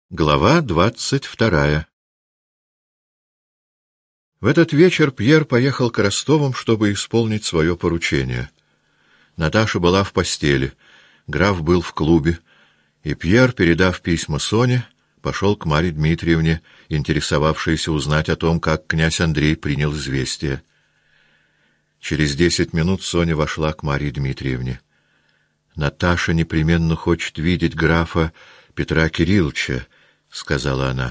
Глава 22. В этот вечер Пьер поехал к Ростовым, чтобы исполнить свое поручение. Наташа была в постели, граф был в клубе, и Пьер, передав письма Соне, пошел к Марье Дмитриевне, интересовавшейся узнать о том, как князь Андрей принял известие. Через 10 минут Соня вошла к Марье Дмитриевне. «Наташа непременно хочет видеть графа Петра Кирилловича», — сказала она.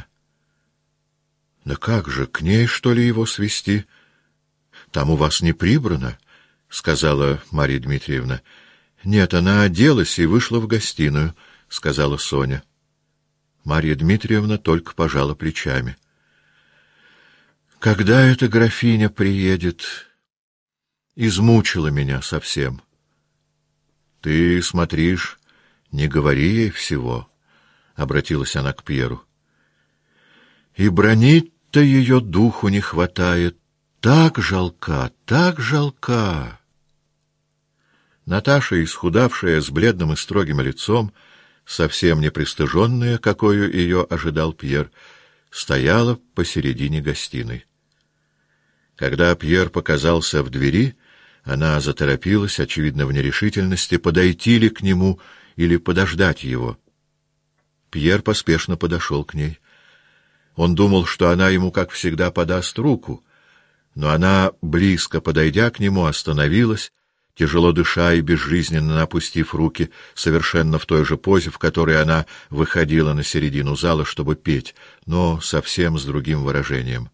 — Да как же, к ней, что ли, его свести? — Там у вас не прибрано, — сказала Марья Дмитриевна. — Нет, она оделась и вышла в гостиную, — сказала Соня. Марья Дмитриевна только пожала плечами. — Когда эта графиня приедет? Измучила меня совсем. — Ты смотришь, не говори ей всего, — обратилась она к Пьеру. И бронить-то ее духу не хватает. Так жалка, так жалка. Наташа, исхудавшая, с бледным и строгим лицом, совсем не пристыженная, какою ее ожидал Пьер, стояла посередине гостиной. Когда Пьер показался в двери, она заторопилась, очевидно, в нерешительности, подойти ли к нему или подождать его. Пьер поспешно подошел к ней. Он думал, что она ему, как всегда, подаст руку, но она, близко подойдя к нему, остановилась, тяжело дыша и безжизненно опустив руки, совершенно в той же позе, в которой она выходила на середину зала, чтобы петь, но совсем с другим выражением.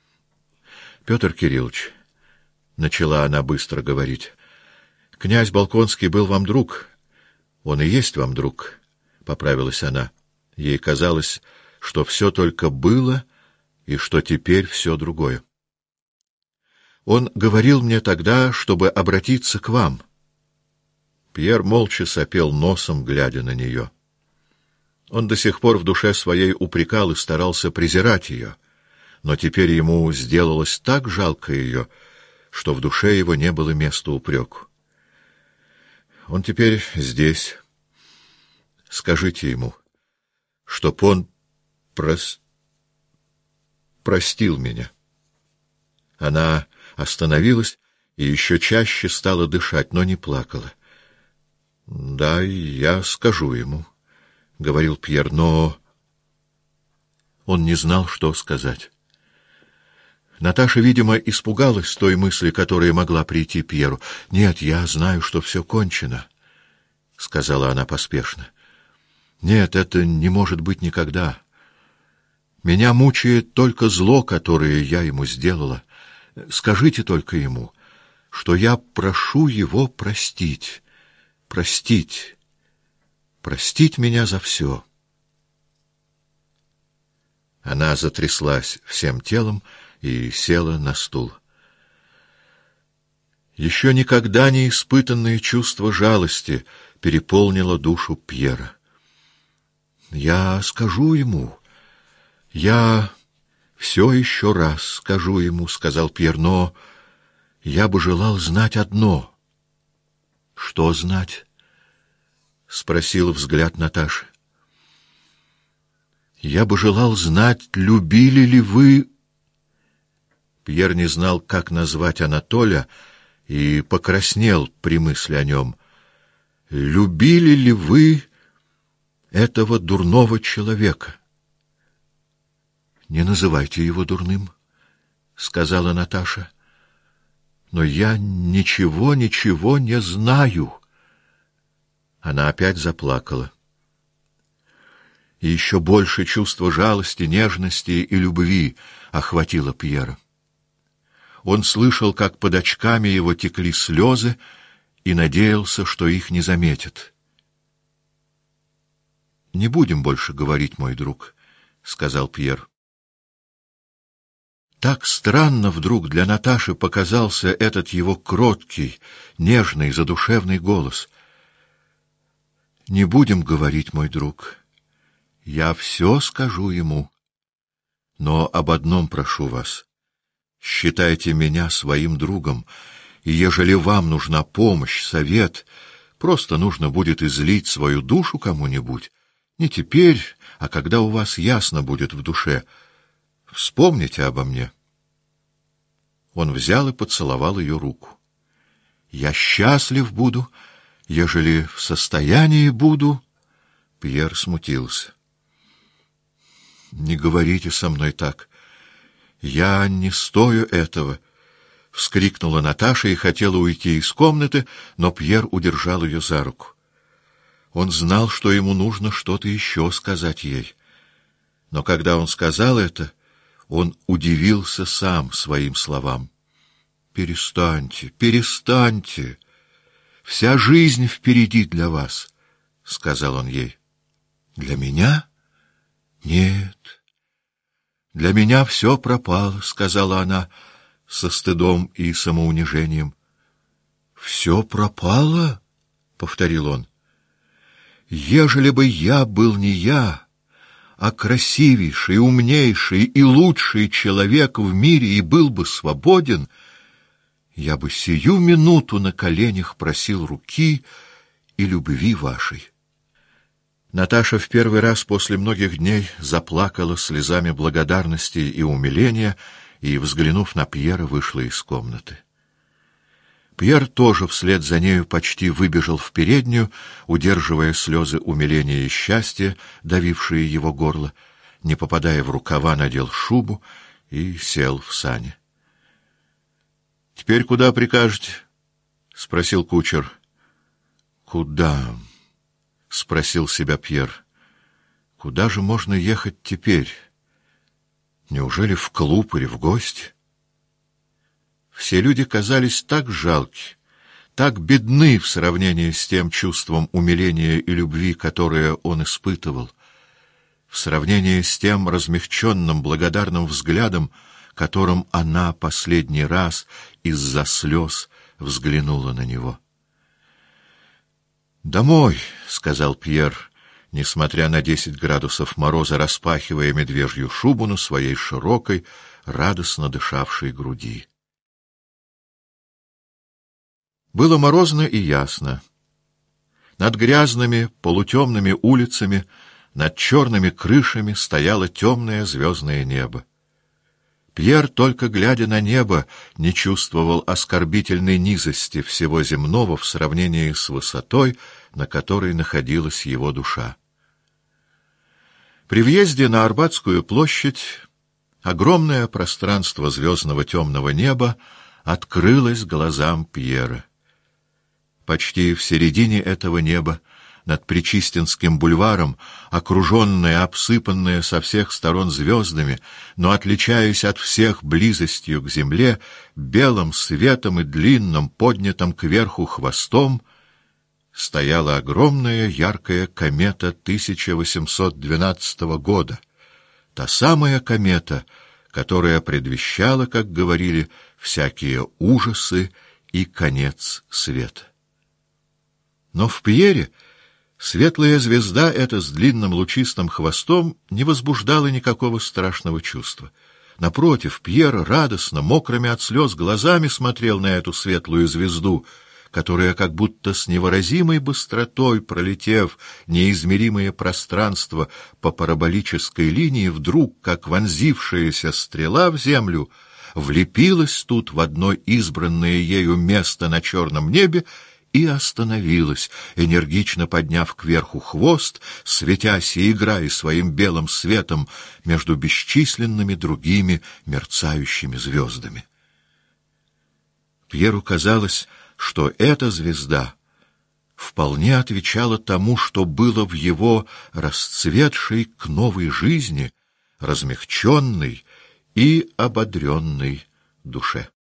— Петр Кириллович, — начала она быстро говорить, — князь Болконский был вам друг. Он и есть вам друг, — поправилась она. Ей казалось, что все только было и что теперь все другое. Он говорил мне тогда, чтобы обратиться к вам. Пьер молча сопел носом, глядя на нее. Он до сих пор в душе своей упрекал и старался презирать ее, но теперь ему сделалось так жалко ее, что в душе его не было места упреку. Он теперь здесь. Скажите ему, чтоб он простил меня. Она остановилась и еще чаще стала дышать, но не плакала. — Да, я скажу ему, — говорил Пьер, но... Он не знал, что сказать. Наташа, видимо, испугалась той мысли, которая могла прийти Пьеру. — Нет, я знаю, что все кончено, — сказала она поспешно. — Нет, это не может быть никогда. Меня мучает только зло, которое я ему сделала. Скажите только ему, что я прошу его простить, простить меня за все. Она затряслась всем телом и села на стул. Еще никогда не испытанное чувство жалости переполнило душу Пьера. Я скажу ему, я все еще раз скажу ему, — сказал Пьер, — но я бы желал знать одно. — Что знать? — спросил взгляд Наташи. — Я бы желал знать, любили ли вы... Пьер не знал, как назвать Анатоля, и покраснел при мысли о нем. — Любили ли вы этого дурного человека? — Не называйте его дурным, — сказала Наташа. — Но я ничего не знаю. Она опять заплакала. И еще больше чувство жалости, нежности и любви охватило Пьера. Он слышал, как под очками его текли слезы, и надеялся, что их не заметят. — Не будем больше говорить, мой друг, — сказал Пьер. Так странно вдруг для Наташи показался этот его кроткий, нежный, задушевный голос. — Не будем говорить, мой друг. Я все скажу ему. Но об одном прошу вас. Считайте меня своим другом, и ежели вам нужна помощь, совет, просто нужно будет излить свою душу кому-нибудь, Не теперь, а когда у вас ясно будет в душе. Вспомните обо мне. Он взял и поцеловал ее руку. Я счастлив буду, ежели в состоянии буду. Пьер смутился. Не говорите со мной так. Я не стою этого. — вскрикнула Наташа и хотела уйти из комнаты, но Пьер удержал ее за руку. Он знал, что ему нужно что-то еще сказать ей. Но когда он сказал это, он удивился сам своим словам. «Перестаньте, перестаньте! Вся жизнь впереди для вас», — сказал он ей. «Для меня? Нет. Для меня все пропало», — сказала она, — со стыдом и самоунижением. «Все пропало?» — повторил он. «Ежели бы я был не я, а красивейший, умнейший и лучший человек в мире и был бы свободен, я бы сию минуту на коленях просил руки и любви вашей». Наташа в первый раз после многих дней заплакала слезами благодарности и умиления, и, взглянув на Пьера, вышла из комнаты. Пьер тоже вслед за нею почти выбежал в переднюю, удерживая слезы умиления и счастья, давившие его горло, не попадая в рукава, надел шубу и сел в сани. — Теперь куда прикажете? — спросил кучер. — Куда? — спросил себя Пьер. — Куда же можно ехать теперь? Неужели в клуб или в гости? Все люди казались так жалки, так бедны в сравнении с тем чувством умиления и любви, которое он испытывал, в сравнении с тем размягченным благодарным взглядом, которым она последний раз из-за слез взглянула на него. «Домой», — сказал Пьер, несмотря на 10 градусов мороза, распахивая медвежью шубу на своей широкой, радостно дышавшей груди. Было морозно и ясно. Над грязными, полутемными улицами, над черными крышами стояло темное звездное небо. Пьер, только глядя на небо, не чувствовал оскорбительной низости всего земного в сравнении с высотой, на которой находилась его душа. При въезде на Арбатскую площадь огромное пространство звездного темного неба открылось глазам Пьера. Почти в середине этого неба, над Причистинским бульваром, окруженная, обсыпанная со всех сторон звездами, но отличаясь от всех близостью к земле, белым светом и длинным, поднятым кверху хвостом, стояла огромная яркая комета 1812 года, та самая комета, которая предвещала, как говорили, всякие ужасы и конец света. Но в Пьере светлая звезда эта с длинным лучистым хвостом не возбуждала никакого страшного чувства. Напротив, Пьер радостно, мокрыми от слез глазами смотрел на эту светлую звезду, которая, как будто с невыразимой быстротой, пролетев неизмеримое пространство по параболической линии, вдруг, как вонзившаяся стрела в землю, влепилась тут в одно избранное ею место на черном небе и остановилась, энергично подняв кверху хвост, светясь и играя своим белым светом между бесчисленными другими мерцающими звездами. Пьеру казалось, что эта звезда вполне отвечала тому, что было в его расцветшей к новой жизни, размягченной и ободренной душе.